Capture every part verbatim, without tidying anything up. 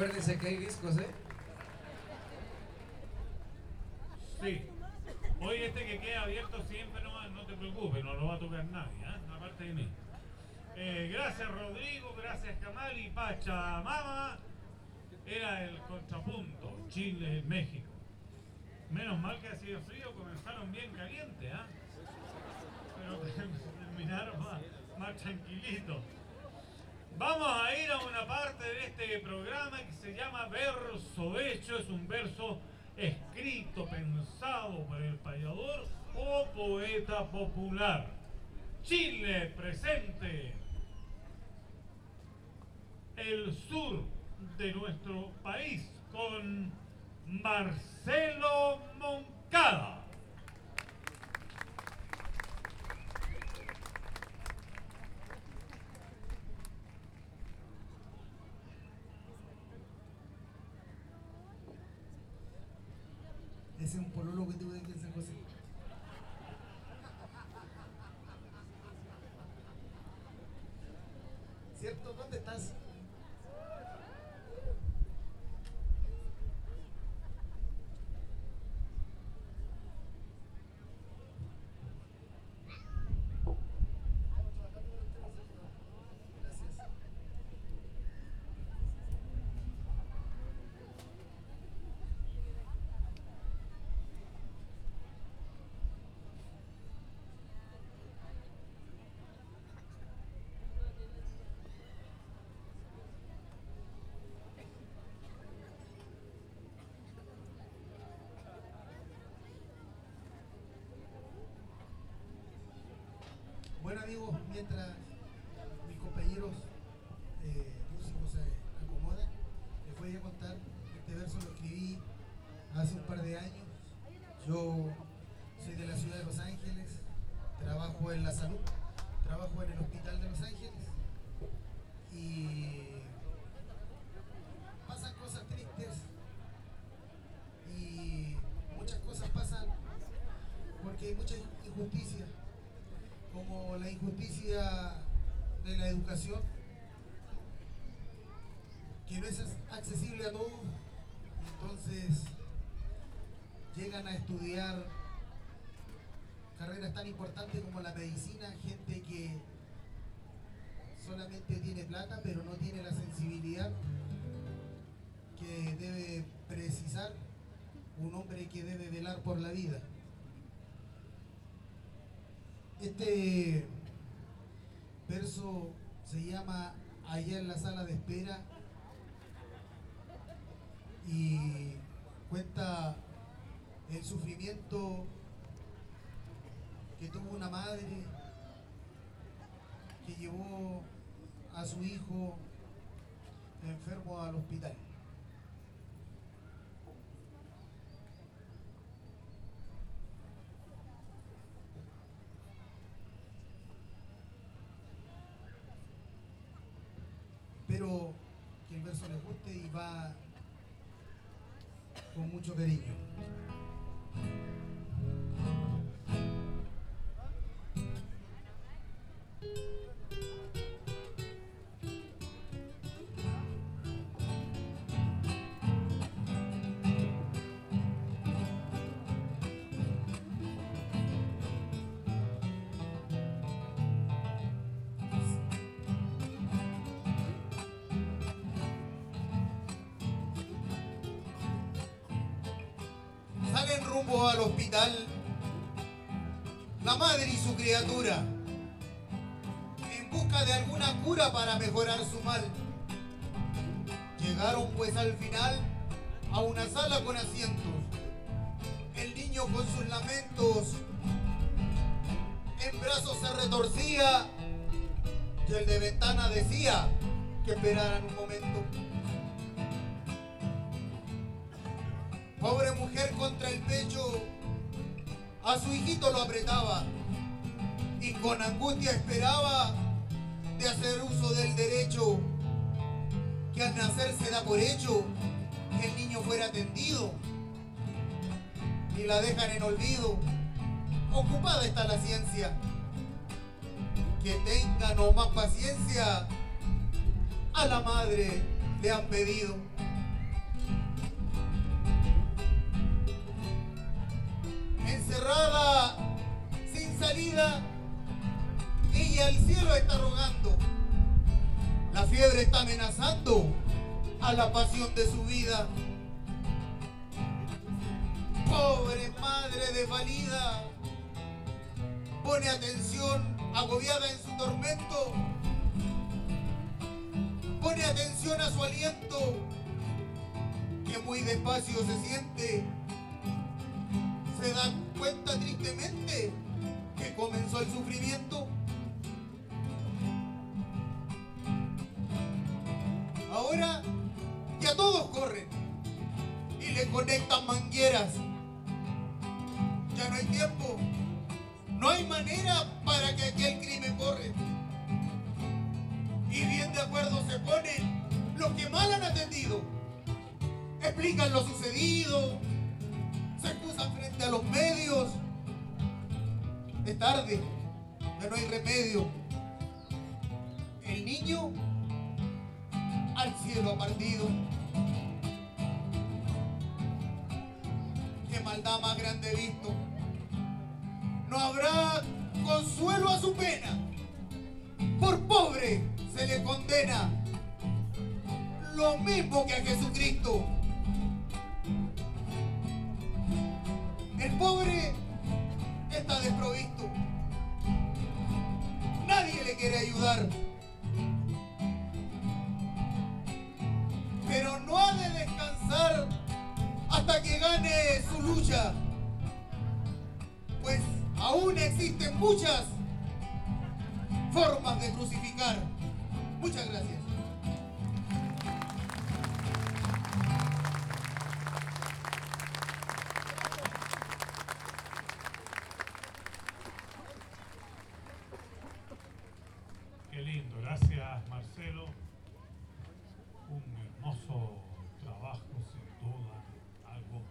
Acuérdense que hay discos, ¿eh? Sí. Hoy este que queda abierto siempre, no, no te preocupes, no lo va a tocar nadie, ¿eh? Aparte de mí. Eh, gracias Rodrigo, gracias Kamal y Pachamama. Era el contrapunto, Chile-México. Menos mal que ha sido frío, comenzaron bien calientes, ¿ah? ¿eh? Pero terminaron más, más tranquilitos. Vamos a ir a una parte de este programa que se llama Verso Hecho. Es un verso escrito, pensado por el payador o poeta popular. Chile presente. El sur de nuestro país con Marcelo Moncada. Ese es un pololo que tuve que San José. ¿Cierto? ¿Dónde estás? Bueno amigos, mientras mis compañeros eh, músicos se acomodan, les voy a contar, este verso lo escribí hace un par de años. Yo soy de la ciudad de Los Ángeles, trabajo en la salud, trabajo en el hospital de Los Ángeles y pasan cosas tristes y muchas cosas pasan porque hay mucha injusticia, como la injusticia de la educación, que no es accesible a todos, entonces llegan a estudiar carreras tan importantes como la medicina, gente que solamente tiene plata pero no tiene la sensibilidad que debe precisar un hombre que debe velar por la vida. Este verso se llama Allá en la sala de espera y cuenta el sufrimiento que tuvo una madre que llevó a su hijo enfermo al hospital. Espero que el verso les guste y va con mucho cariño. Salen rumbo al hospital la madre y su criatura en busca de alguna cura para mejorar su mal. Llegaron pues al final a una sala con asientos. El niño con sus lamentos en brazos se retorcía y el de ventana decía que esperaran un momento. Pobre mujer contra el pecho, a su hijito lo apretaba y con angustia esperaba de hacer uso del derecho que al nacer se da por hecho que el niño fuera atendido y la dejan en olvido. Ocupada está la ciencia, que tenga no más paciencia, a la madre le han pedido. encerrada, sin salida, ella al cielo está rogando. La fiebre está amenazando a la pasión de su vida. Pobre madre desvalida, pone atención, agobiada en su tormento. Pone atención a su aliento, que muy despacio se siente. Se da cuenta tristemente que comenzó el sufrimiento. Ahora ya todos corren y le conectan mangueras. Ya no hay tiempo, no hay manera para que aquel crimen borre. Y bien de acuerdo se ponen los que mal han atendido. Explican lo sucedido, se excusan frente a los medios. Es tarde, ya no hay remedio. El niño al cielo ha partido. Qué maldad más grande he visto. No habrá consuelo a su pena. Por pobre se le condena, lo mismo que a Jesucristo. El pobre está desprovisto. Nadie le quiere ayudar. Pero no ha de descansar hasta que gane su lucha. Pues aún existen muchas formas de crucificar. Muchas gracias. Qué lindo, gracias Marcelo. Un hermoso trabajo, sin duda, algo.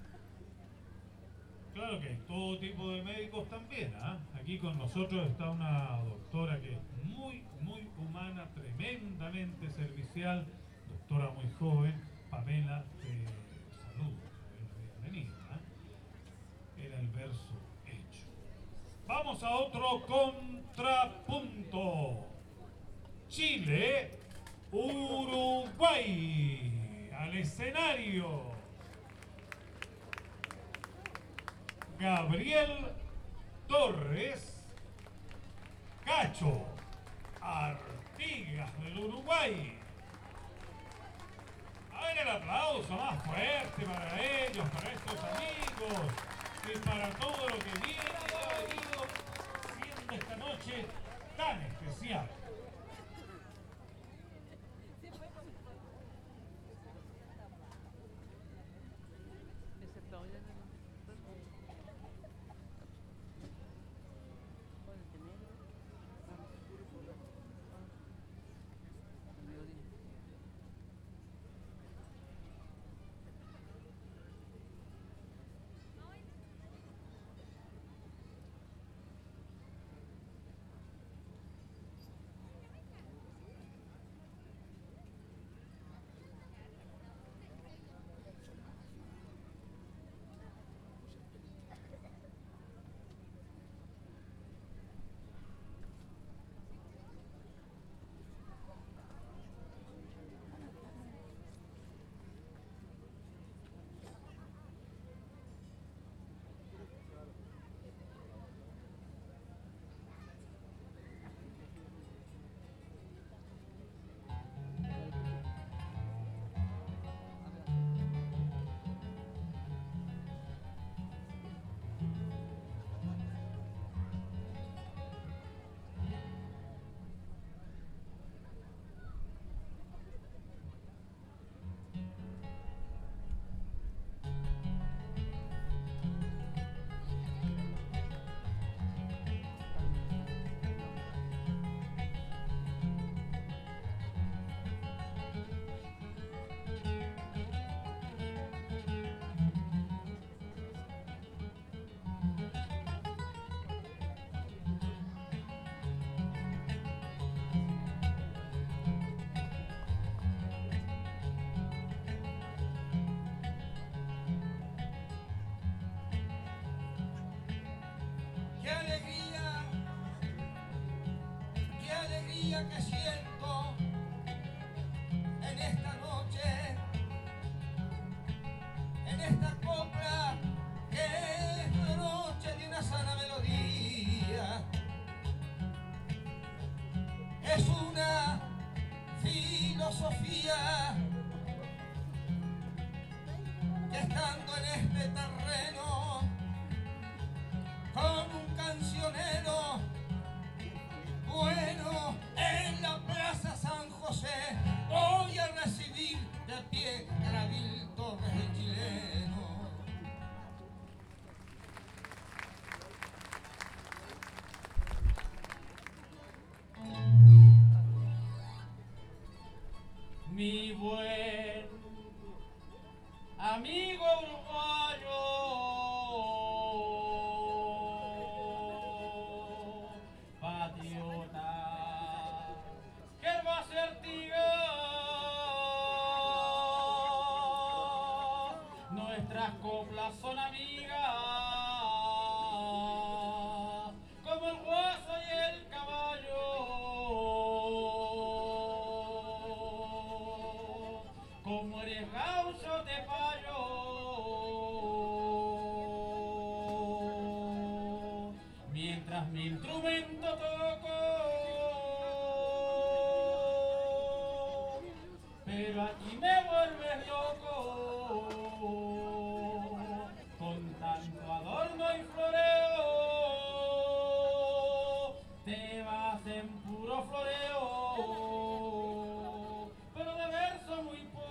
Claro que hay todo tipo de médicos también, ¿ah? Aquí con nosotros está una doctora que es muy, muy humana, tremendamente servicial, doctora muy joven, Pamela, te saludo, bienvenida, ¿eh? Era el verso hecho. Vamos a otro contrapunto. Chile, Uruguay, al escenario. Gabriel Torres, Cacho Artigas del Uruguay. A ver el aplauso más fuerte para ellos, para estos amigos y para todo lo que viene y ha venido siendo esta noche tan especial. alegría que siento en esta noche, en esta copla que es la noche de una sana melodía. Es una filosofía que estando en este terreno con un cancionero bueno en la Plaza San José, voy a recibir de pie a Gravil Torres el chileno. Mi buen amigo uruguayo, patriota, Gervasio Artigas, nuestras coplas son amigas, como el guaso y el caballo. Como eres gaucho te fallo, mientras mi instrumento toco, pero aquí me vuelves loco, con tanto adorno y floreo, te vas en puro floreo, pero de verso muy poco.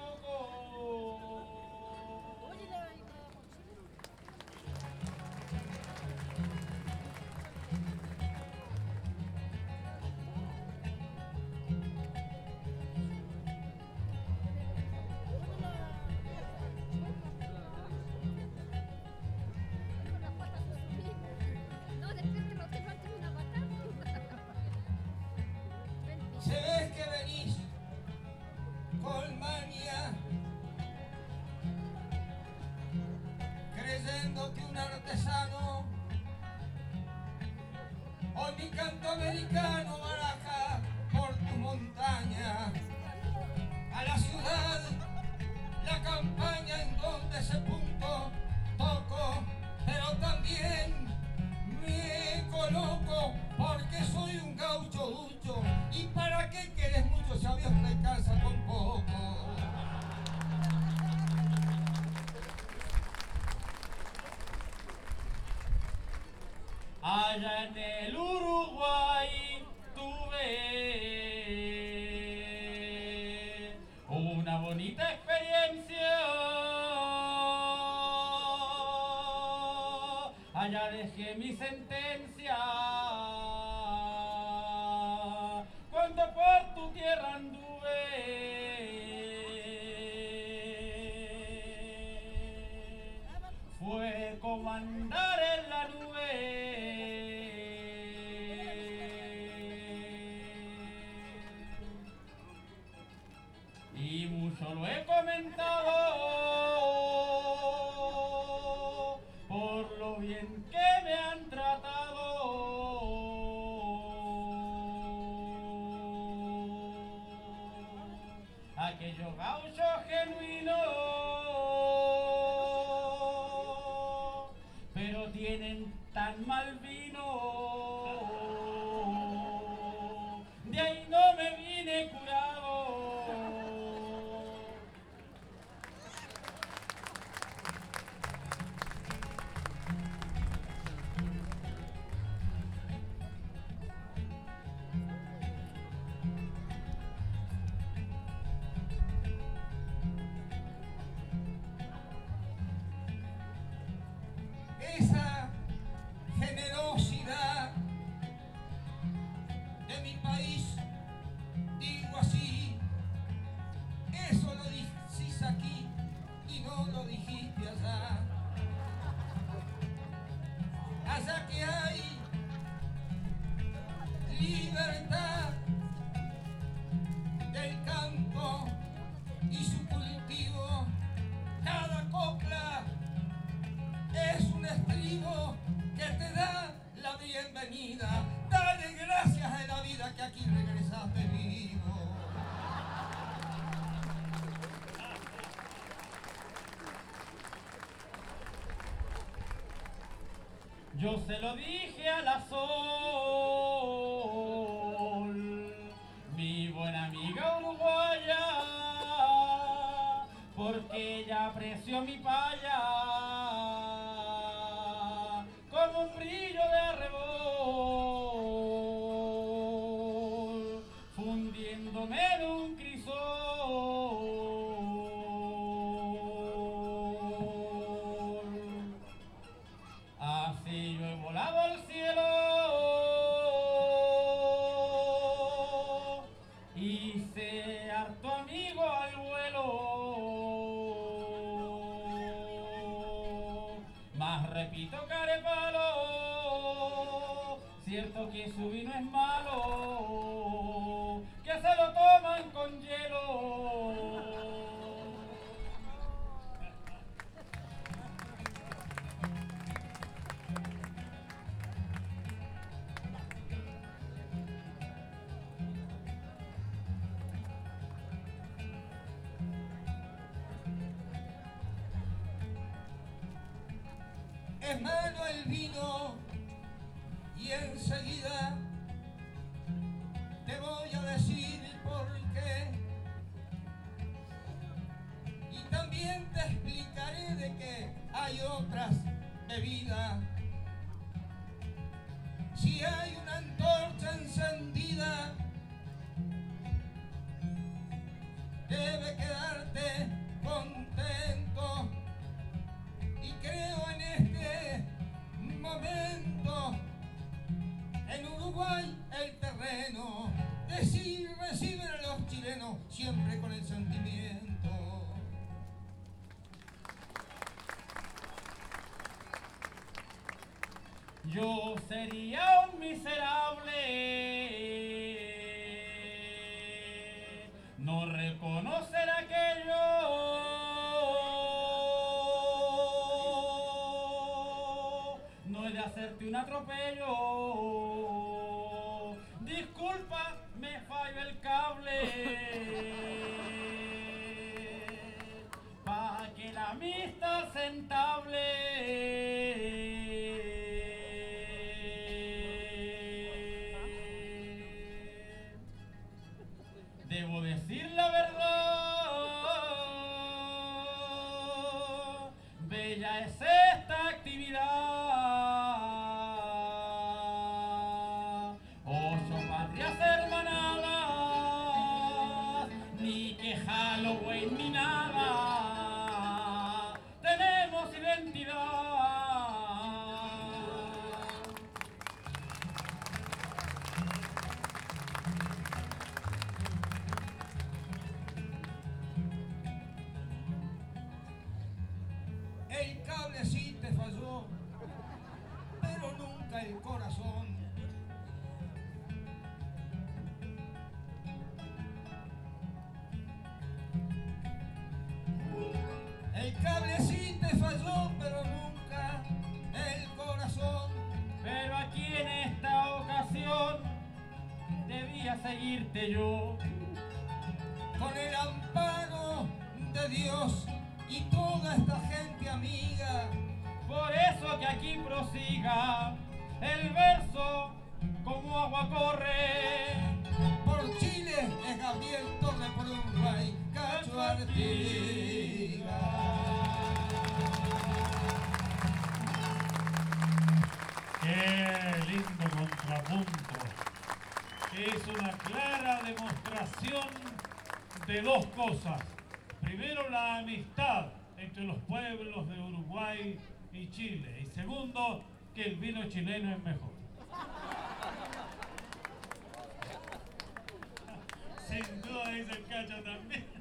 Se ves que venís con manía, creyendo que un artesano o mi canto americano baraja por tu montaña a la ciudad, la campaña en donde ese punto toco, pero también me coloco porque soy un gaucho ducho. ¿Y para qué quieres mucho si a Dios te alcanza con poco? Allá en el Uruguay tuve una bonita experiencia. Allá dejé mi sentencia cuando por tu tierra anduve. Fue como andar en la nube. Y mucho lo he comentado por lo bien que me han tratado. Aquellos gauchos genuinos, pero tienen tan mal vino, de ahí no me vine curado. Esa generosidad de mi país, digo así, eso lo decís aquí y no lo dijiste allá. Allá que hay libertad del campo y su cultivo, cada copla es un estribo que te da la bienvenida. Dale gracias a la vida que aquí regresa. has bebido. Yo se lo dije a la Sol, mi buena amiga uruguaya, porque ella apreció mi paya como un brillo de arrebol, fundiéndome en un crisol. Así yo he volado al cielo, hice harto amigo al vuelo, mas repito carepalo, cierto que su vino es malo, que se lo toman con hielo. Es malo el vino y enseguida te voy a decir por qué. Y también te explicaré de que hay otras bebidas. Si hay una antorcha encendida, debe quedarte contento. Y creo en este momento, en Uruguay el terreno, decir reciben a los chilenos siempre con el sentimiento. Yo sería un miserable, no reconocer aquello. No he de hacerte un atropello. Disculpa, me falló el cable. Pa' que la amistad se entable. Debo decir la verdad, bella es esta actividad. Ocho patrias hermanadas, ni que Halloween ni nada, tenemos identidad. El cable sí te falló, pero nunca el corazón. El cable sí te falló, pero nunca el corazón. Pero aquí en esta ocasión debía seguirte yo. Con el amparo de Dios y toda esta gente amiga. Por eso que aquí prosiga el verso como agua corre. Por Chile es Gabriel Torre, por Uruguay Cacho Artigas. Qué lindo contrapunto. Es una clara demostración de dos cosas. Primero, la amistad entre los pueblos de Uruguay y Chile. Y segundo, que el vino chileno es mejor. Sin duda dice el Cacho también.